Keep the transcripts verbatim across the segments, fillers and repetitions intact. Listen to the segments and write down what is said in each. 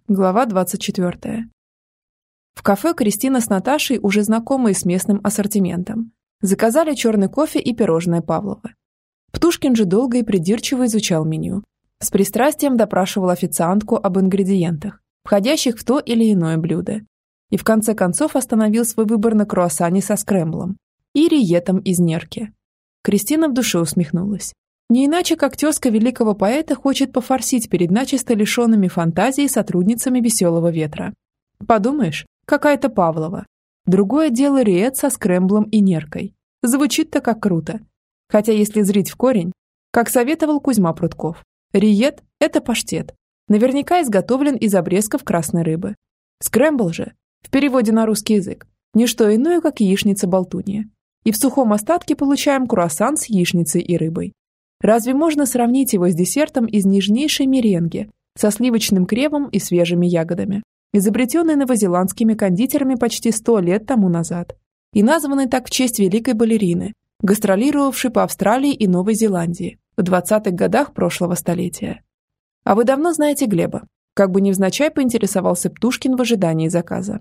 Глава двадцать четвёртая. В кафе Кристина с Наташей, уже знакомые с местным ассортиментом, заказали черный кофе и пирожное Павлово. Птушкин же долго и придирчиво изучал меню. С пристрастием допрашивал официантку об ингредиентах, входящих в то или иное блюдо. И в конце концов остановил свой выбор на круассане со скрэмблом и риетом из нерки. Кристина в душе усмехнулась. Не иначе, как тезка великого поэта хочет пофорсить перед начисто лишенными фантазии сотрудницами «Веселого ветра». Подумаешь, какая-то Павлова. Другое дело риет со скрэмблом и неркой. Звучит-то как круто. Хотя если зрить в корень, как советовал Кузьма Прутков, риет – это паштет, наверняка изготовлен из обрезков красной рыбы. Скрэмбл же, в переводе на русский язык, не что иное, как яичница-болтунья. И в сухом остатке получаем круассан с яичницей и рыбой. Разве можно сравнить его с десертом из нежнейшей меренги со сливочным кремом и свежими ягодами, изобретенной новозеландскими кондитерами почти сто лет тому назад и названной так в честь великой балерины, гастролировавшей по Австралии и Новой Зеландии в двадцатых годах прошлого столетия? А вы давно знаете Глеба? Как бы невзначай поинтересовался Птушкин в ожидании заказа.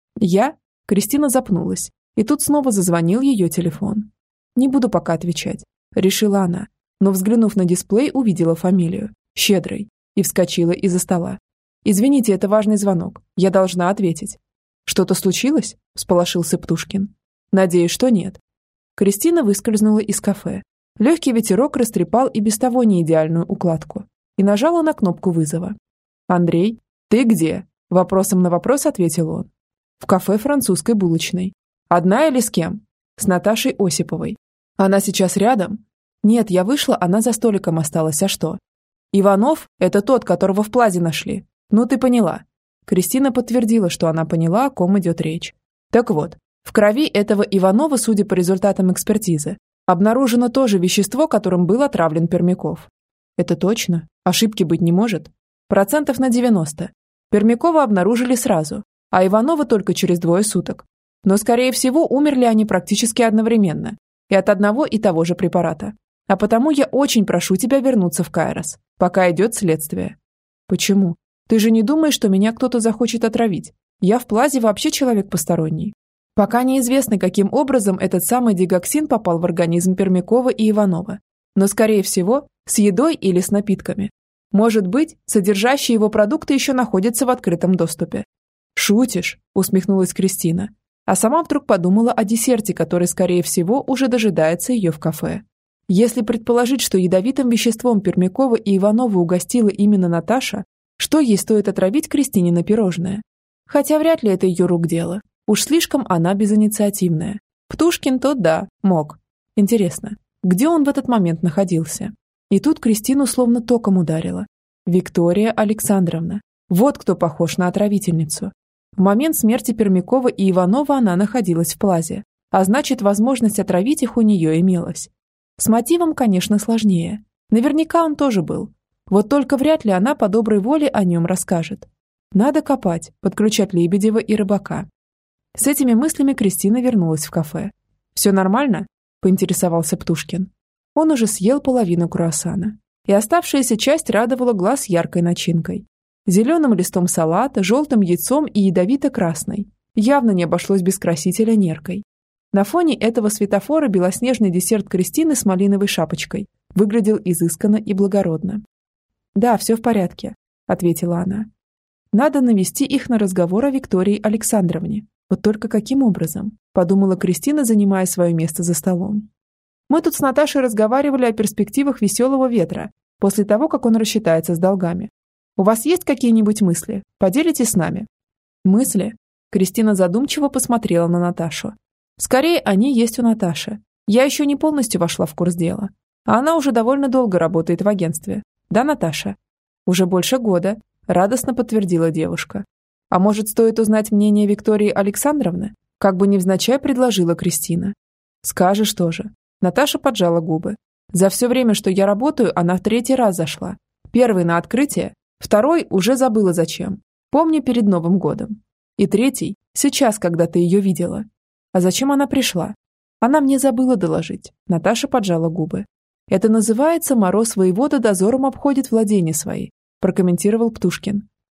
Я? Кристина запнулась, и тут снова зазвонил ее телефон. Не буду пока отвечать, решила она, но, взглянув на дисплей, увидела фамилию Щедрый и вскочила из-за стола. «Извините, это важный звонок. Я должна ответить». «Что-то случилось?» – всполошился Птушкин. «Надеюсь, что нет». Кристина выскользнула из кафе. Легкий ветерок растрепал и без того неидеальную укладку и нажала на кнопку вызова. «Андрей, ты где?» – вопросом на вопрос ответил он. «В кафе французской булочной». «Одна или с кем?» «С Наташей Осиповой». «Она сейчас рядом?» «Нет, я вышла, она за столиком осталась, а что?» «Иванов – это тот, которого в Плазе нашли. Ну, ты поняла». Кристина подтвердила, что она поняла, о ком идет речь. Так вот, в крови этого Иванова, судя по результатам экспертизы, обнаружено то же вещество, которым был отравлен Пермяков. Это точно? Ошибки быть не может? Процентов на девяносто. Пермякова обнаружили сразу, а Иванова только через двое суток. Но, скорее всего, умерли они практически одновременно и от одного и того же препарата. А потому я очень прошу тебя вернуться в Кайрос, пока идет следствие». «Почему? Ты же не думаешь, что меня кто-то захочет отравить? Я в Плазе вообще человек посторонний». Пока неизвестно, каким образом этот самый дигоксин попал в организм Пермякова и Иванова. Но, скорее всего, с едой или с напитками. Может быть, содержащие его продукты еще находятся в открытом доступе. «Шутишь?» – усмехнулась Кристина. А сама вдруг подумала о десерте, который, скорее всего, уже дожидается ее в кафе. Если предположить, что ядовитым веществом Пермякова и Иванова угостила именно Наташа, что ей стоит отравить Кристине на пирожное? Хотя вряд ли это ее рук дело. Уж слишком она безинициативная. Птушкин тот, да, мог. Интересно, где он в этот момент находился? И тут Кристину словно током ударило. Виктория Александровна. Вот кто похож на отравительницу. В момент смерти Пермякова и Иванова она находилась в Плазе, а значит, возможность отравить их у нее имелась. С мотивом, конечно, сложнее. Наверняка он тоже был. Вот только вряд ли она по доброй воле о нем расскажет. Надо копать, подключать Лебедева и Рыбака. С этими мыслями Кристина вернулась в кафе. «Все нормально?» – поинтересовался Птушкин. Он уже съел половину круассана, и оставшаяся часть радовала глаз яркой начинкой. Зеленым листом салата, желтым яйцом и ядовито-красной. Явно не обошлось без красителя неркой. На фоне этого светофора белоснежный десерт Кристины с малиновой шапочкой выглядел изысканно и благородно. «Да, все в порядке», – ответила она. «Надо навести их на разговор о Виктории Александровне. Вот только каким образом?» – подумала Кристина, занимая свое место за столом. «Мы тут с Наташей разговаривали о перспективах «Веселого ветра» после того, как он рассчитается с долгами. У вас есть какие-нибудь мысли? Поделитесь с нами». «Мысли?» – Кристина задумчиво посмотрела на Наташу. «Скорее, они есть у Наташи. Я еще не полностью вошла в курс дела. А она уже довольно долго работает в агентстве. Да, Наташа?» «Уже больше года», – радостно подтвердила девушка. «А может, стоит узнать мнение Виктории Александровны?» Как бы невзначай предложила Кристина. «Скажешь тоже». Наташа поджала губы. «За все время, что я работаю, она в третий раз зашла. Первый на открытие, второй уже забыла зачем. Помню перед Новым годом. И третий – сейчас, когда ты ее видела. А зачем она пришла? Она мне забыла доложить». Наташа поджала губы. «Это называется, мороз воевода дозором обходит владения свои», прокомментировал Птушкин.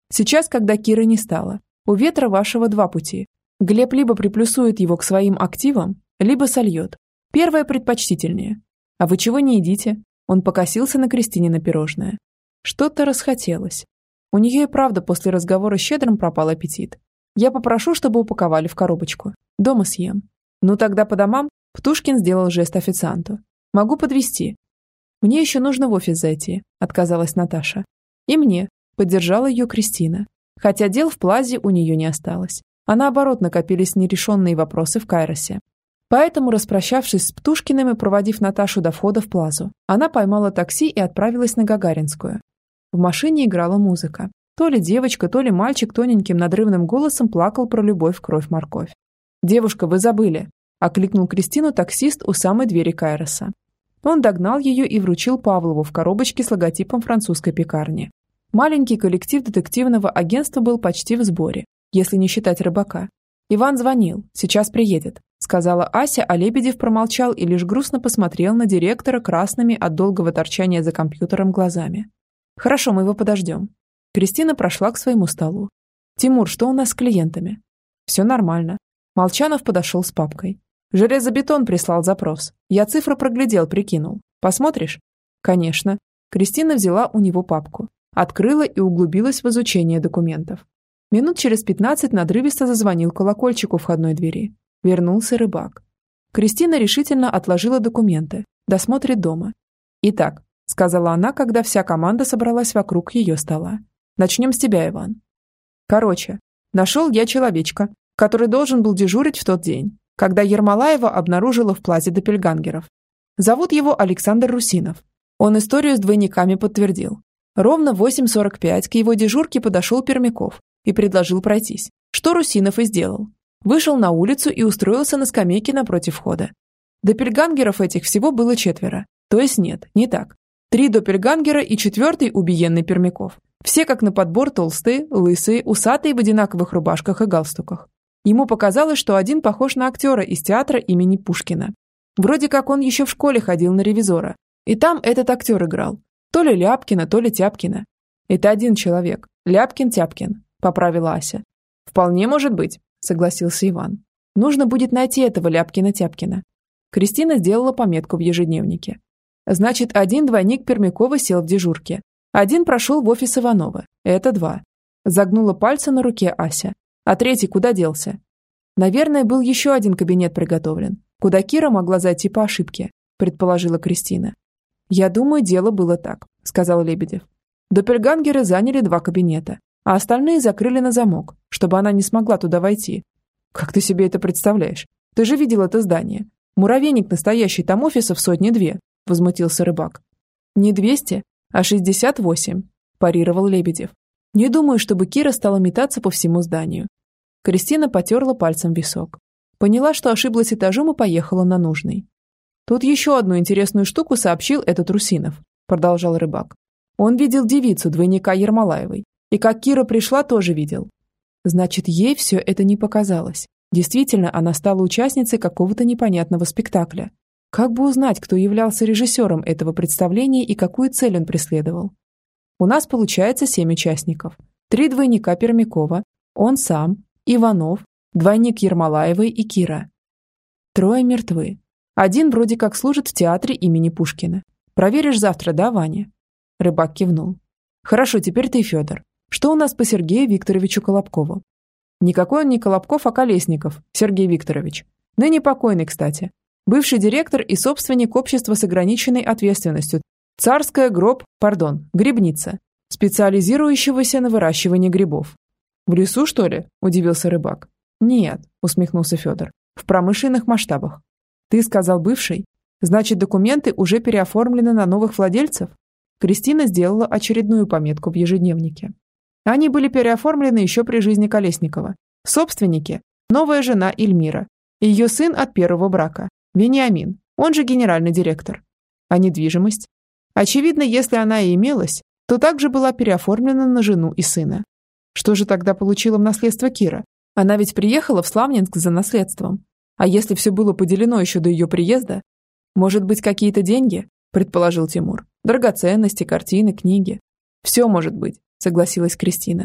Сейчас, когда Киры не стало, у ветра вашего два пути. Глеб либо приплюсует его к своим активам, либо сольет. Первое предпочтительнее. А вы чего не едите? Он покосился на Кристине пирожное. Что-то расхотелось. У нее и правда после разговора с Щедрым пропал аппетит. Я попрошу, чтобы упаковали в коробочку. Дома съем. Ну тогда по домам. Птушкин сделал жест официанту. Могу подвезти. Мне еще нужно в офис зайти, отказалась Наташа. И мне. Поддержала ее Кристина. Хотя дел в Плазе у нее не осталось. А наоборот накопились нерешенные вопросы в Кайросе. Поэтому, распрощавшись с Птушкиным и проводив Наташу до входа в Плазу, она поймала такси и отправилась на Гагаринскую. В машине играла музыка. То ли девочка, то ли мальчик тоненьким надрывным голосом плакал про любовь, кровь, морковь. «Девушка, вы забыли!» – окликнул Кристину таксист у самой двери Кайроса. Он догнал ее и вручил Павлову в коробочке с логотипом французской пекарни. Маленький коллектив детективного агентства был почти в сборе, если не считать рыбака. «Иван звонил, сейчас приедет», – сказала Ася, а Лебедев промолчал и лишь грустно посмотрел на директора красными от долгого торчания за компьютером глазами. «Хорошо, мы его подождем». Кристина прошла к своему столу. «Тимур, что у нас с клиентами?» «Все нормально». Молчанов подошел с папкой. «Железобетон прислал запрос. Я цифры проглядел, прикинул. Посмотришь?» «Конечно». Кристина взяла у него папку, открыла и углубилась в изучение документов. Минут через пятнадцать надрывисто зазвонил колокольчик у входной двери. Вернулся рыбак. Кристина решительно отложила документы. Досмотрит дома. «Итак», — сказала она, когда вся команда собралась вокруг ее стола. «Начнем с тебя, Иван». «Короче, нашел я человечка, который должен был дежурить в тот день, когда Ермолаева обнаружила в Плазе доппельгангеров. Зовут его Александр Русинов. Он историю с двойниками подтвердил. Ровно в восемь сорок пять к его дежурке подошел Пермяков и предложил пройтись, что Русинов и сделал. Вышел на улицу и устроился на скамейке напротив входа. Доппельгангеров этих всего было четверо. То есть нет, не так. Три доппельгангера и четвертый убиенный Пермяков. Все как на подбор толстые, лысые, усатые в одинаковых рубашках и галстуках. Ему показалось, что один похож на актера из театра имени Пушкина. Вроде как он еще в школе ходил на ревизора. И там этот актер играл. То ли Ляпкина, то ли Тяпкина. Это один человек. Ляпкин-Тяпкин, поправила Ася. Вполне может быть, согласился Иван. Нужно будет найти этого Ляпкина-Тяпкина. Кристина сделала пометку в ежедневнике. Значит, один двойник Пермякова сел в дежурке. Один прошел в офис Иванова. Это два. Загнула пальцы на руке Ася. А третий куда делся? Наверное, был еще один кабинет приготовлен, куда Кира могла зайти по ошибке, предположила Кристина. Я думаю, дело было так, сказал Лебедев. Доппельгангеры заняли два кабинета, а остальные закрыли на замок, чтобы она не смогла туда войти. Как ты себе это представляешь? Ты же видел это здание. Муравейник настоящий, там офисов сотни-две, возмутился рыбак. Не двести, а шестьдесят восемь, парировал Лебедев. Не думаю, чтобы Кира стала метаться по всему зданию. Кристина потерла пальцем висок. Поняла, что ошиблась этажом и поехала на нужный. Тут еще одну интересную штуку сообщил этот Русинов, продолжал рыбак. Он видел девицу, двойника Ермолаевой. И как Кира пришла, тоже видел. Значит, ей все это не показалось. Действительно, она стала участницей какого-то непонятного спектакля. Как бы узнать, кто являлся режиссером этого представления и какую цель он преследовал? У нас получается семь участников. Три двойника Пермякова, он сам, Иванов, двойник Ермолаевой и Кира. Трое мертвы. Один вроде как служит в театре имени Пушкина. Проверишь завтра, да, Ваня? Рыбак кивнул. Хорошо, теперь ты, Федор. Что у нас по Сергею Викторовичу Колобкову? Никакой он не Колобков, а Колесников, Сергей Викторович. Ныне покойный, кстати. Бывший директор и собственник общества с ограниченной ответственностью. Царская гроб, пардон, грибница, специализирующегося на выращивании грибов. В лесу, что ли? Удивился рыбак. Нет, усмехнулся Федор. В промышленных масштабах. Ты сказал бывший? Значит, документы уже переоформлены на новых владельцев? Кристина сделала очередную пометку в ежедневнике. Они были переоформлены еще при жизни Колесникова. Собственники – новая жена Эльмира и ее сын от первого брака, Вениамин, он же генеральный директор. А недвижимость? Очевидно, если она и имелась, то также была переоформлена на жену и сына. Что же тогда получила в наследство Кира? Она ведь приехала в Славнинск за наследством. А если все было поделено еще до ее приезда? Может быть, какие-то деньги? Предположил Тимур. Драгоценности, картины, книги. Все может быть, согласилась Кристина.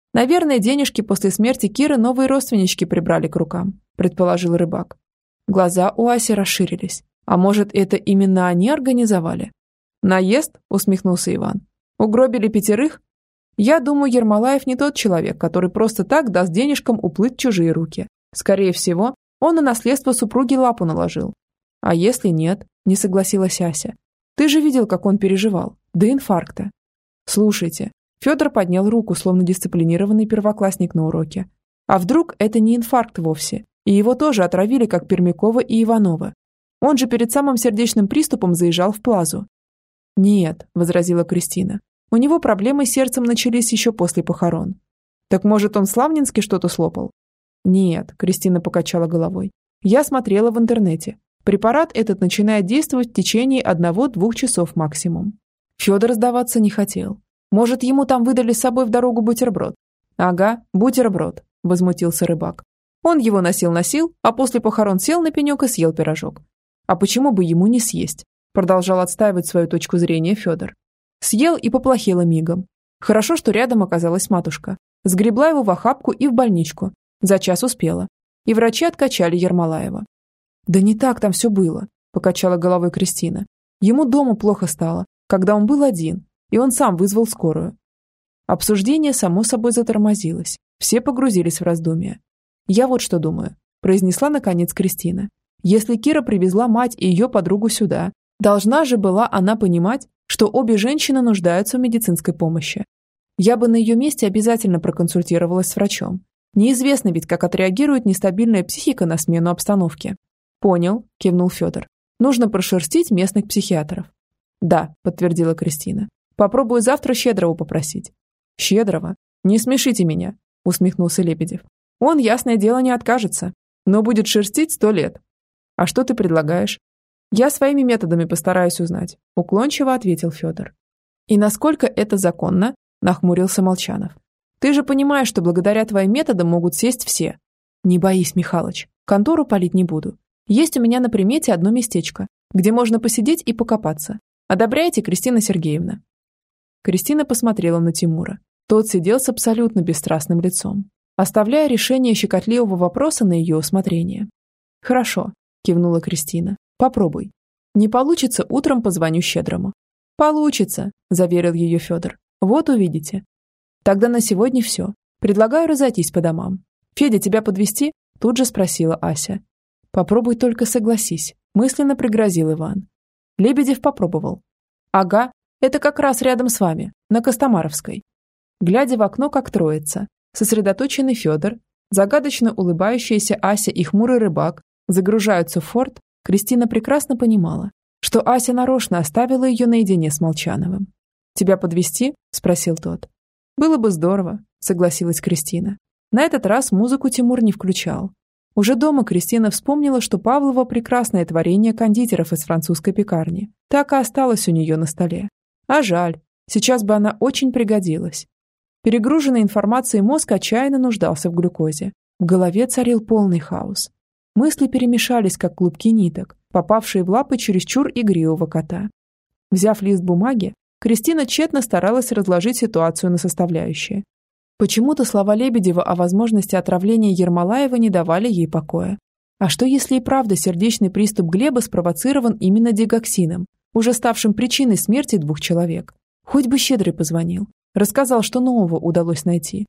Наверное, денежки после смерти Киры новые родственнички прибрали к рукам, предположил рыбак. Глаза у Аси расширились. А может, это именно они организовали? Наезд? Усмехнулся Иван. Угробили пятерых? Я думаю, Ермолаев не тот человек, который просто так даст денежкам уплыть в чужие руки. Скорее всего, он на наследство супруги лапу наложил. А если нет, не согласилась Ася. Ты же видел, как он переживал. До инфаркта. Слушайте, Федор поднял руку, словно дисциплинированный первоклассник на уроке. А вдруг это не инфаркт вовсе, и его тоже отравили, как Пермякова и Иванова? Он же перед самым сердечным приступом заезжал в Плазу. «Нет», – возразила Кристина, – «у него проблемы с сердцем начались еще после похорон». «Так, может, он в Славнинске что-то слопал?» «Нет», – Кристина покачала головой. «Я смотрела в интернете. Препарат этот начинает действовать в течение одного-двух часов максимум». Федор сдаваться не хотел. «Может, ему там выдали с собой в дорогу бутерброд?» «Ага, бутерброд», – возмутился рыбак. Он его носил-носил, а после похорон сел на пенек и съел пирожок. «А почему бы ему не съесть?» – продолжал отстаивать свою точку зрения Федор. Съел и поплохело мигом. Хорошо, что рядом оказалась матушка. Сгребла его в охапку и в больничку. За час успела. И врачи откачали Ермолаева. «Да не так там все было», – покачала головой Кристина. «Ему дома плохо стало, когда он был один, и он сам вызвал скорую». Обсуждение само собой затормозилось. Все погрузились в раздумья. «Я вот что думаю», – произнесла наконец Кристина. «Если Кира привезла мать и ее подругу сюда, должна же была она понимать, что обе женщины нуждаются в медицинской помощи. Я бы на ее месте обязательно проконсультировалась с врачом. Неизвестно ведь, как отреагирует нестабильная психика на смену обстановки». «Понял», – кивнул Федор. «Нужно прошерстить местных психиатров». «Да», – подтвердила Кристина. «Попробую завтра Щедрова попросить». «Щедрова? Не смешите меня», – усмехнулся Лебедев. «Он, ясное дело, не откажется, но будет шерстить сто лет». «А что ты предлагаешь?» «Я своими методами постараюсь узнать», – уклончиво ответил Федор. «И насколько это законно?» – нахмурился Молчанов. «Ты же понимаешь, что благодаря твоим методам могут сесть все». «Не боись, Михалыч, контору палить не буду. Есть у меня на примете одно местечко, где можно посидеть и покопаться. Одобряете, Кристина Сергеевна?» Кристина посмотрела на Тимура. Тот сидел с абсолютно бесстрастным лицом, оставляя решение щекотливого вопроса на ее усмотрение. «Хорошо», – кивнула Кристина. «Попробуй. Не получится, утром позвоню Щедрому». «Получится», – заверил ее Федор. «Вот увидите». «Тогда на сегодня все. Предлагаю разойтись по домам. Федя, тебя подвезти?» – тут же спросила Ася. «Попробуй только согласись», – мысленно пригрозил Иван. Лебедев попробовал. «Ага, это как раз рядом с вами, на Костомаровской». Глядя в окно, как троица, сосредоточенный Федор, загадочно улыбающаяся Ася и хмурый рыбак загружаются в форт, Кристина прекрасно понимала, что Ася нарочно оставила ее наедине с Молчановым. «Тебя подвезти?» – спросил тот. «Было бы здорово», – согласилась Кристина. На этот раз музыку Тимур не включал. Уже дома Кристина вспомнила, что Павлова прекрасное творение кондитеров из французской пекарни так и осталось у нее на столе. А жаль, сейчас бы она очень пригодилась. Перегруженный информацией мозг отчаянно нуждался в глюкозе. В голове царил полный хаос. Мысли перемешались, как клубки ниток, попавшие в лапы чересчур игривого кота. Взяв лист бумаги, Кристина тщетно старалась разложить ситуацию на составляющие. Почему-то слова Лебедева о возможности отравления Ермолаева не давали ей покоя. А что если и правда сердечный приступ Глеба спровоцирован именно дигоксином, уже ставшим причиной смерти двух человек? Хоть бы Щедрый позвонил, рассказал, что нового удалось найти.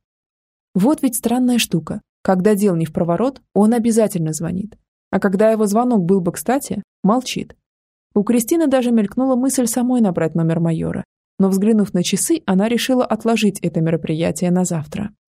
Вот ведь странная штука. Когда дел не впроворот, он обязательно звонит. А когда его звонок был бы кстати, молчит. У Кристины даже мелькнула мысль самой набрать номер майора. Но взглянув на часы, она решила отложить это мероприятие на завтра.